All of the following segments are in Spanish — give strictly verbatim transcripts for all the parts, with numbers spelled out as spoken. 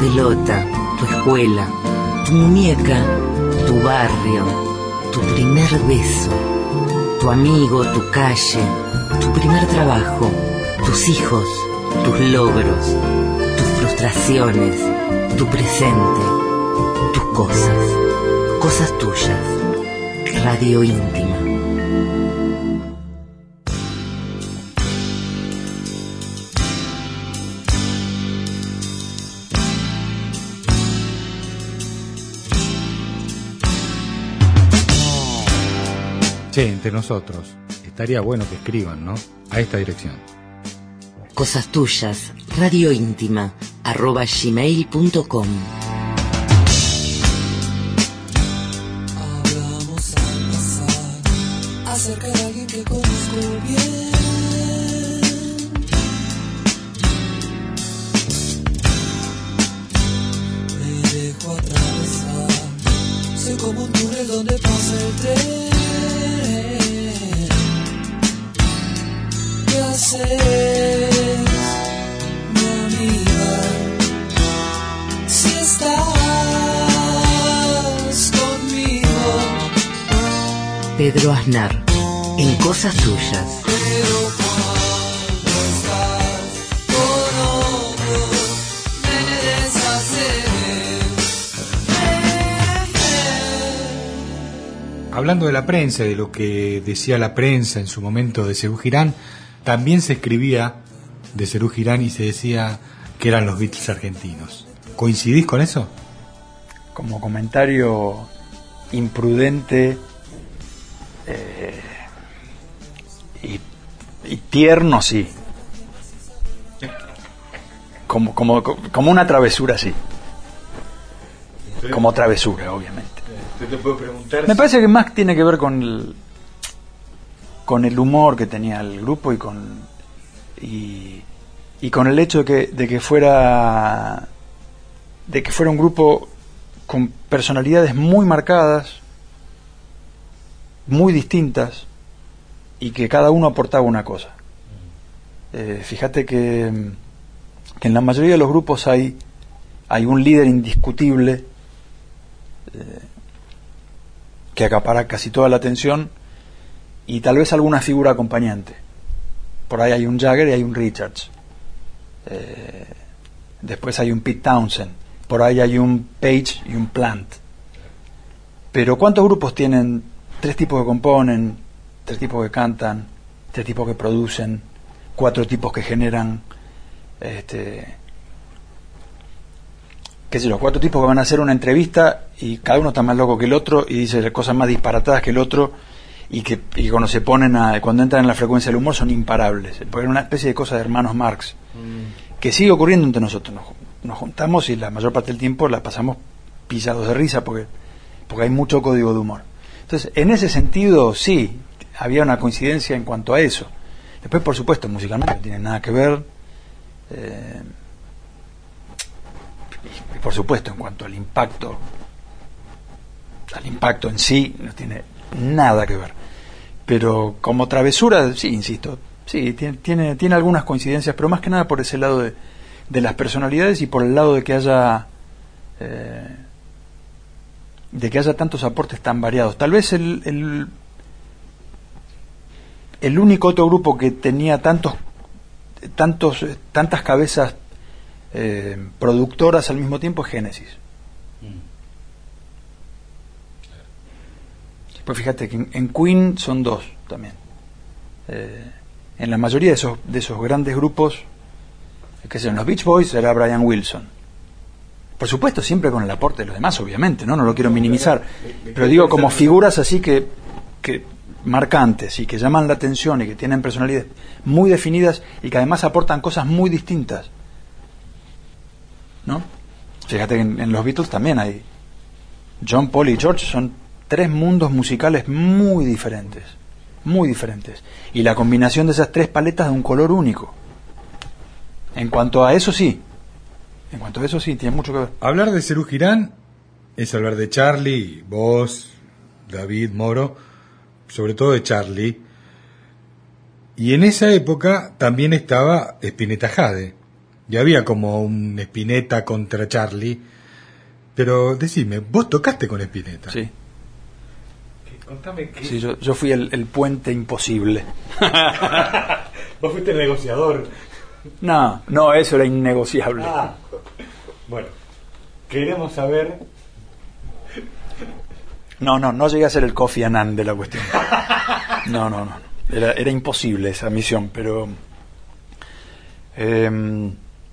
pelota, tu escuela, tu muñeca, tu barrio, tu primer beso, tu amigo, tu calle, tu primer trabajo, tus hijos, tus logros, tus frustraciones, tu presente, tus cosas, cosas tuyas. Radio íntima. Che, entre nosotros, estaría bueno que escriban, ¿no? A esta dirección. Cosas tuyas, radio íntima, arroba gmail punto com. Hablamos al pasar acerca de alguien que conozco bien. Me dejo atravesar, soy como un túnel donde pasa el tren. ¿Qué haces, mi amiga? Si estás conmigo. Pedro Aznar, en Cosas tuyas. Pero cuando estás con otro, me deshaces. Hablando de la prensa, de lo que decía la prensa en su momento de Serú Girán, también se escribía de Serú Girán y se decía que eran los Beatles argentinos. ¿Coincidís con eso? Como comentario imprudente eh, y, y tierno, sí. Como, como, como una travesura, sí. Como travesura, obviamente. Te puedo preguntar. Me parece que más tiene que ver con el, con el humor que tenía el grupo y con y, y con el hecho de que, de que fuera de que fuera un grupo con personalidades muy marcadas, muy distintas, y que cada uno aportaba una cosa. Eh, fíjate que, que en la mayoría de los grupos hay hay un líder indiscutible eh, que acapara casi toda la atención, y tal vez alguna figura acompañante. Por ahí hay un Jagger y hay un Richards. Eh, después hay un Pete Townshend. Por ahí hay un Page y un Plant. Pero ¿cuántos grupos tienen tres tipos que componen, tres tipos que cantan, tres tipos que producen, cuatro tipos que generan, este, qué sé yo, cuatro tipos que van a hacer una entrevista y cada uno está más loco que el otro y dice cosas más disparatadas que el otro, y que y cuando se ponen a, cuando entran en la frecuencia del humor son imparables, porque es una especie de cosa de hermanos Marx mm. que sigue ocurriendo entre nosotros. Nos, nos juntamos y la mayor parte del tiempo la pasamos pisados de risa porque porque hay mucho código de humor. Entonces, en ese sentido, sí, había una coincidencia en cuanto a eso. Después, por supuesto, musicalmente no tiene nada que ver, eh, y, y por supuesto, en cuanto al impacto, al impacto en sí, no tiene nada que ver. Pero como travesura, sí, insisto, sí, tiene, tiene, tiene algunas coincidencias, pero más que nada por ese lado de, de las personalidades y por el lado de que haya eh, de que haya tantos aportes tan variados. Tal vez el, el el único otro grupo que tenía tantos tantos tantas cabezas eh, productoras al mismo tiempo es Génesis. Pues fíjate que en, en Queen son dos también. Eh, en la mayoría de esos de esos grandes grupos, que son los Beach Boys, era Brian Wilson. Por supuesto, siempre con el aporte de los demás, obviamente, no, no lo quiero minimizar, pero digo como figuras así que, que marcantes y que llaman la atención y que tienen personalidades muy definidas y que además aportan cosas muy distintas, ¿no? Fíjate que en, en los Beatles también hay John, Paul y George, son tres mundos musicales muy diferentes, muy diferentes, y la combinación de esas tres paletas de un color único. En cuanto a eso, sí. En cuanto a eso, sí, tiene mucho que ver. Hablar de Serú Girán es hablar de Charlie, vos, David, Moro, sobre todo de Charlie. Y en esa época también estaba Spinetta Jade. y había como un Spinetta contra Charlie, pero decime, ¿vos tocaste con Spinetta? Sí. Contame que... Sí, yo, yo fui el, el puente imposible. Vos fuiste el negociador. No, no, eso era innegociable. Ah. Bueno, queremos saber... No, no, no llegué a ser el Kofi Annan de la cuestión. No, no, no. Era, era imposible esa misión, pero... Eh,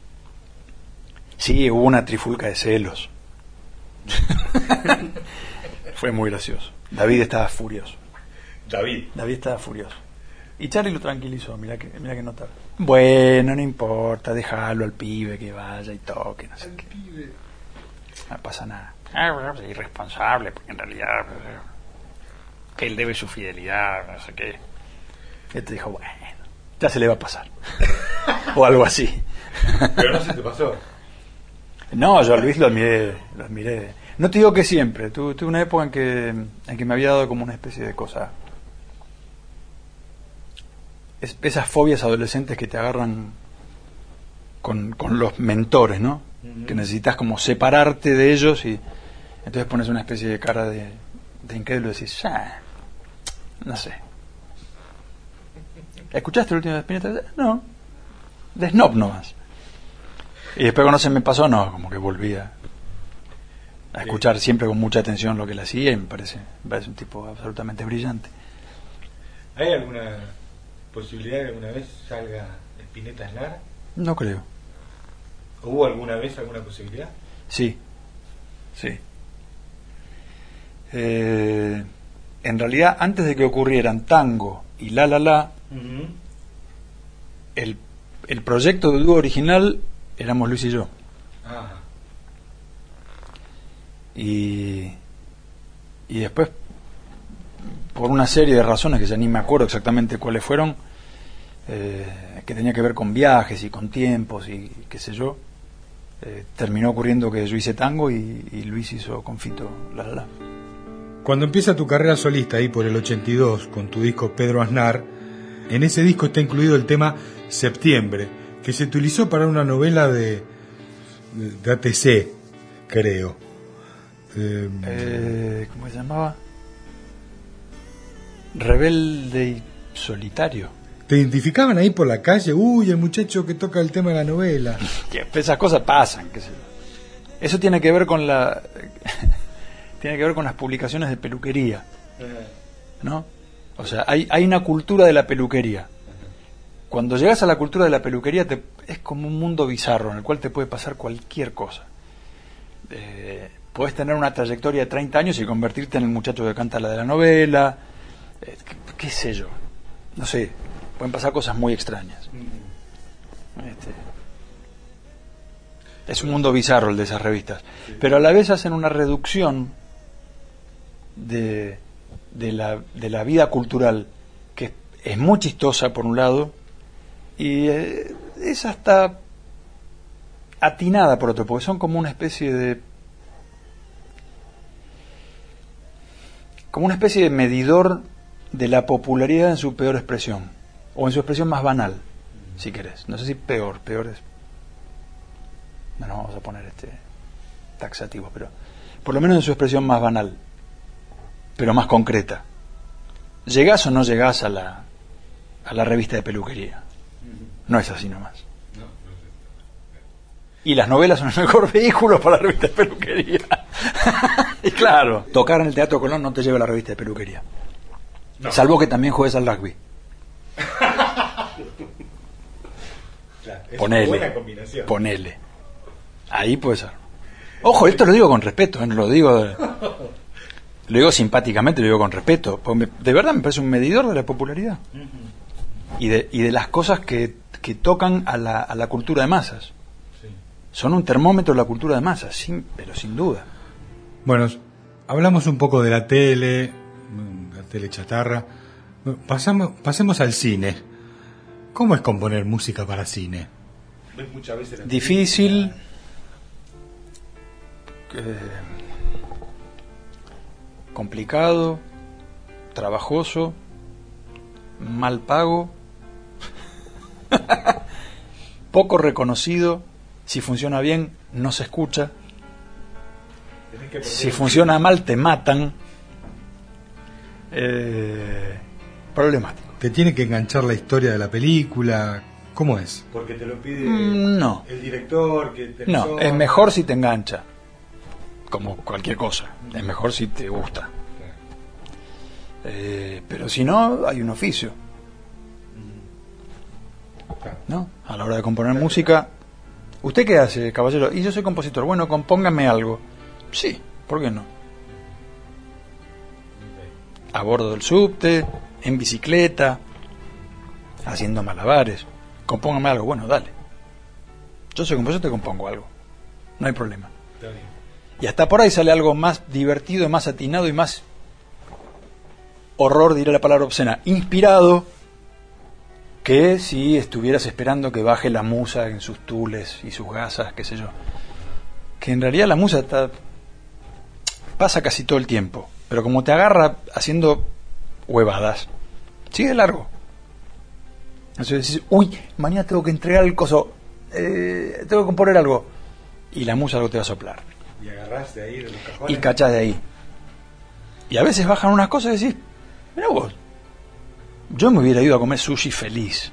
sí, hubo una trifulca de celos. Fue muy gracioso. David estaba furioso. David. David estaba furioso. Y Charlie lo tranquilizó, mira que, mira que notaba. Bueno, no importa, déjalo al pibe que vaya y toque, no sé qué. Pibe. No pasa nada. Ah, bueno, es irresponsable, porque en realidad que él debe su fidelidad, no sé qué. Él te dijo, bueno, ya se le va a pasar. O algo así. Pero no se te pasó. No, yo a Luis lo admiré, lo admiré. No te digo que siempre, tuve, tuve una época en que, en que me había dado como una especie de cosa. Es, esas fobias adolescentes que te agarran con, con los mentores, ¿no? Uh-huh. Que necesitas como separarte de ellos y entonces pones una especie de cara de, de incrédulo y decís, ah, no sé. ¿Escuchaste el último de Spinetta? No, de Snob nomás. Y después cuando se me pasó, no, como que volví a, a escuchar siempre con mucha atención lo que él hacía y me parece, me parece un tipo absolutamente brillante. ¿Hay alguna posibilidad de que alguna vez salga Spinetta Aznar? No creo. ¿Hubo alguna vez alguna posibilidad? Sí, sí. Eh, en realidad, antes de que ocurrieran Tango y La La La, uh-huh. el, el proyecto de dúo original éramos Luis y yo. Ah. Y, y después, por una serie de razones que ya ni me acuerdo exactamente cuáles fueron, eh, que tenía que ver con viajes y con tiempos y qué sé yo, eh, terminó ocurriendo que yo hice Tango y, y Luis hizo con Fito La La La. Cuando empieza tu carrera solista ahí por el ochenta y dos con tu disco Pedro Aznar, en ese disco está incluido el tema Septiembre, que se utilizó para una novela de, de A T C, creo. Eh, eh, ¿Cómo se llamaba? Rebelde y solitario. ¿Te identificaban ahí por la calle? Uy, el muchacho que toca el tema de la novela. Esas cosas pasan, qué sé yo. Eso tiene que ver con la... tiene que ver con las publicaciones de peluquería, ¿no? O sea, hay, hay una cultura de la peluquería. Cuando llegas a la cultura de la peluquería te, es como un mundo bizarro en el cual te puede pasar cualquier cosa. Eh, puedes tener una trayectoria de treinta años y convertirte en el muchacho que canta la de la novela, eh, qué, qué sé yo, no sé, pueden pasar cosas muy extrañas. Este, es un mundo bizarro el de esas revistas, pero a la vez hacen una reducción de, de, la, de la vida cultural que es muy chistosa por un lado y eh, es hasta atinada por otro, porque son como una especie de como una especie de medidor de la popularidad en su peor expresión o en su expresión más banal, si querés. No sé si peor, peor es, bueno, vamos a poner este taxativo, pero por lo menos en su expresión más banal, pero más concreta. ¿Llegás o no llegás a la a la revista de peluquería? No es así nomás. Y las novelas son el mejor vehículo para la revista de peluquería. Y claro, tocar en el Teatro Colón no te lleva a la revista de peluquería. No. Salvo que también juegues al rugby. Claro, es ponele, una buena combinación. Ponele. Ahí puede ser. Ojo, esto lo digo con respeto, ¿eh? No lo digo de, lo digo simpáticamente, lo digo con respeto. Porque me, de verdad me parece un medidor de la popularidad. Uh-huh. Y de, y de las cosas que, que tocan a la, a la cultura de masas. Son un termómetro de la cultura de masas, sin, pero sin duda. Bueno, hablamos un poco de la tele, la tele chatarra. Pasamos, pasemos al cine. ¿Cómo es componer música para cine? Muchas veces difícil, eh, complicado, trabajoso, mal pago. poco reconocido. Si funciona bien, no se escucha. Si funciona mal, te matan. Eh, problemático. ¿Te tiene que enganchar la historia de la película? ¿Cómo es? Porque te lo pide mm, no. el director. Que te no, es mejor si te engancha. Como cualquier cosa. Es mejor si te gusta. Eh, pero si no, hay un oficio. ¿No? A la hora de componer música. ¿Usted qué hace, caballero? Y yo soy compositor. Bueno, compóngame algo. Sí, ¿por qué no? A bordo del subte, en bicicleta, haciendo malabares. Compóngame algo. Bueno, dale. Yo soy compositor, te compongo algo. No hay problema. Y hasta por ahí sale algo más divertido, más atinado y más, horror, diré la palabra obscena, inspirado, que si estuvieras esperando que baje la musa en sus tules y sus gasas, qué sé yo. Que en realidad la musa está, pasa casi todo el tiempo, pero como te agarra haciendo huevadas, sigue largo. Entonces decís, uy, mañana tengo que entregar el coso, eh, tengo que componer algo, y la musa algo te va a soplar. Y agarrás de ahí de los cajones. Y cachás de ahí. Y a veces bajan unas cosas y decís, mirá vos, yo me hubiera ido a comer sushi feliz.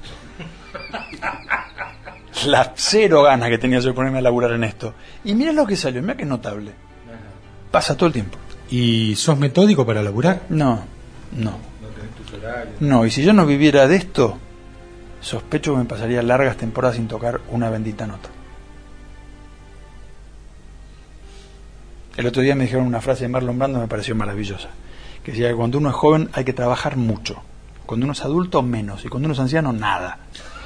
La cero ganas que tenía yo de ponerme a laburar en esto. Y mirá lo que salió, mirá que notable. Pasa todo el tiempo. ¿Y sos metódico para laburar? No, no. No tenés tus horarios. No, y si yo no viviera de esto, sospecho que me pasaría largas temporadas sin tocar una bendita nota. El otro día me dijeron una frase de Marlon Brando que me pareció maravillosa, que decía que cuando uno es joven hay que trabajar mucho, cuando uno es adulto menos, y cuando uno es anciano nada.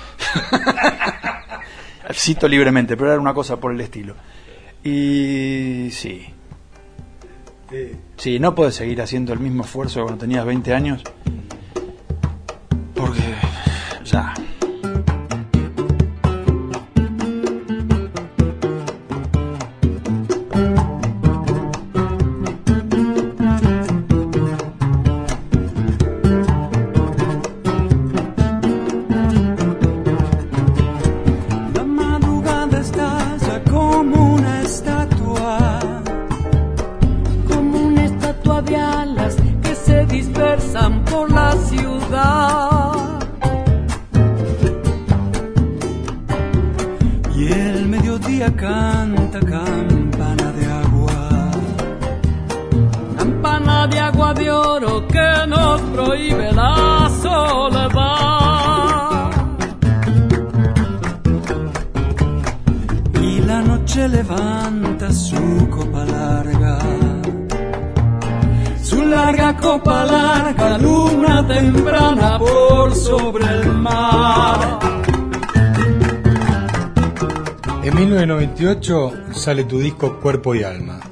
Cito libremente, pero era una cosa por el estilo. Y sí, sí, no puedes seguir haciendo el mismo esfuerzo que cuando tenías veinte años, porque ya... Canta campana de agua, campana de agua de oro que nos prohíbe la soledad. Y la noche levanta su copa larga, su larga copa larga, luna temprana por sobre el mar. En mil novecientos noventa y ocho sale tu disco Cuerpo y Alma.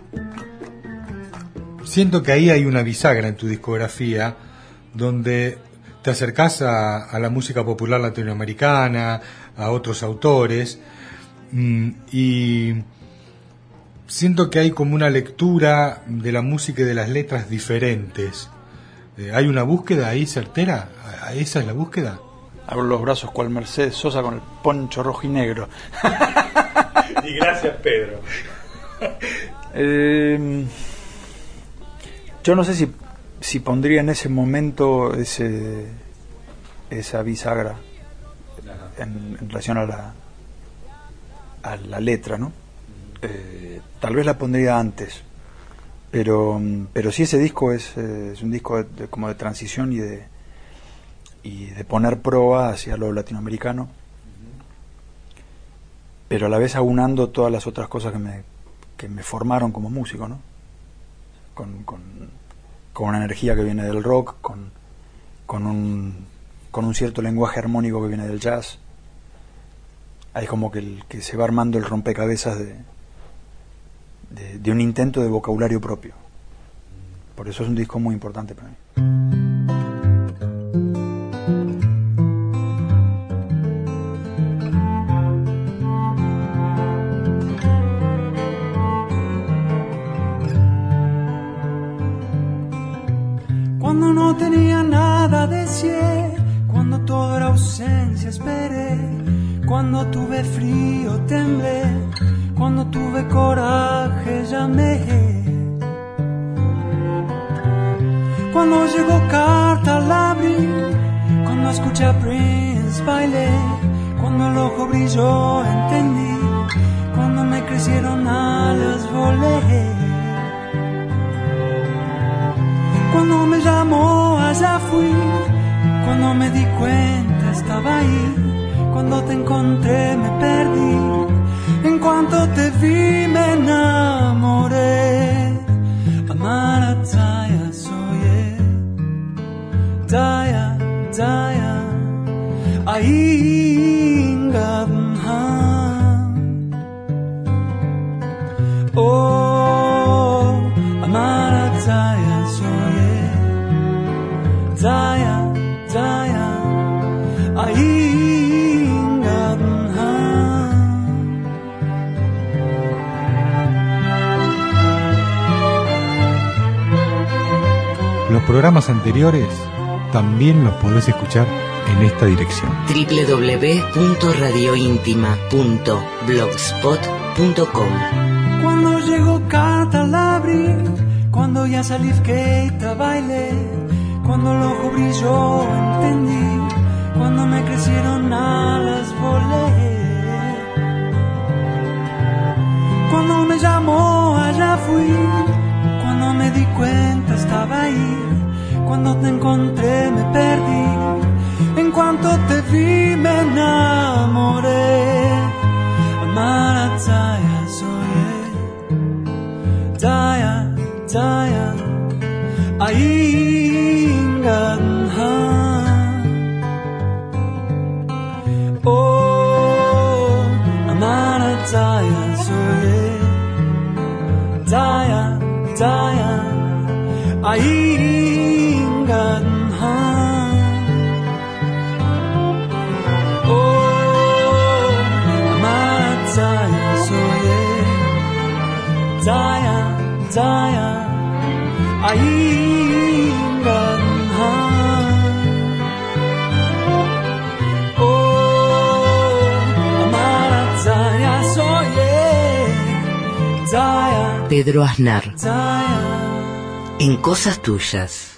Siento que ahí hay una bisagra en tu discografía donde te acercás a, a la música popular latinoamericana, a otros autores, y siento que hay como una lectura de la música y de las letras diferentes. ¿Hay una búsqueda ahí certera? ¿Esa es la búsqueda? Abro los brazos cual Mercedes Sosa con el poncho rojo y negro. Y gracias, Pedro. eh, yo no sé si, si pondría en ese momento ese esa bisagra en, en relación a la a la letra, ¿no? Eh, tal vez la pondría antes, pero pero sí, ese disco es, eh, es un disco de, de, como de transición y de y de poner proa hacia lo latinoamericano, pero a la vez aunando todas las otras cosas que me, que me formaron como músico, ¿no? Con, con, con una energía que viene del rock, con, con, un, con un cierto lenguaje armónico que viene del jazz. Hay como que, el, que se va armando el rompecabezas de, de, de un intento de vocabulario propio. Por eso es un disco muy importante para mí. Cuando no tenía nada deseé, cuando todo era ausencia esperé, Cuando tuve frío temblé, cuando tuve coraje llamé. Cuando llegó carta la abrí, cuando escuché a Prince bailé, cuando el ojo brilló entendí, cuando me crecieron alas volé. Cuando me llamó allá fui, cuando me di cuenta estaba ahí, cuando te encontré me perdí, en cuanto te vi me enamoré. Amarataya soye, daya, daya, aingadha. Oh, amarataya soye, daya, daya, aingadha. Los programas anteriores también los podés escuchar en esta dirección: doble u doble u doble u punto radio íntima punto blogspot punto com. Cuando llegó carta la abrí, cuando ya salí skate bailé, cuando el ojo brilló entendí, cuando me crecieron alas volé. Cuando me llamó allá fui, cuando me di cuenta estaba ahí, cuando te encontré me perdí, en cuanto te vi me enamoré. Amarataya soye, daya, daya, aingadha. Oh, amarataya soye, daya, daya, aingadha. Oh, amarataya soye, daya, daya, aingadha. Oh, amarataya soye, daya, Pedro Aznar, daya. en Cosas Tuyas.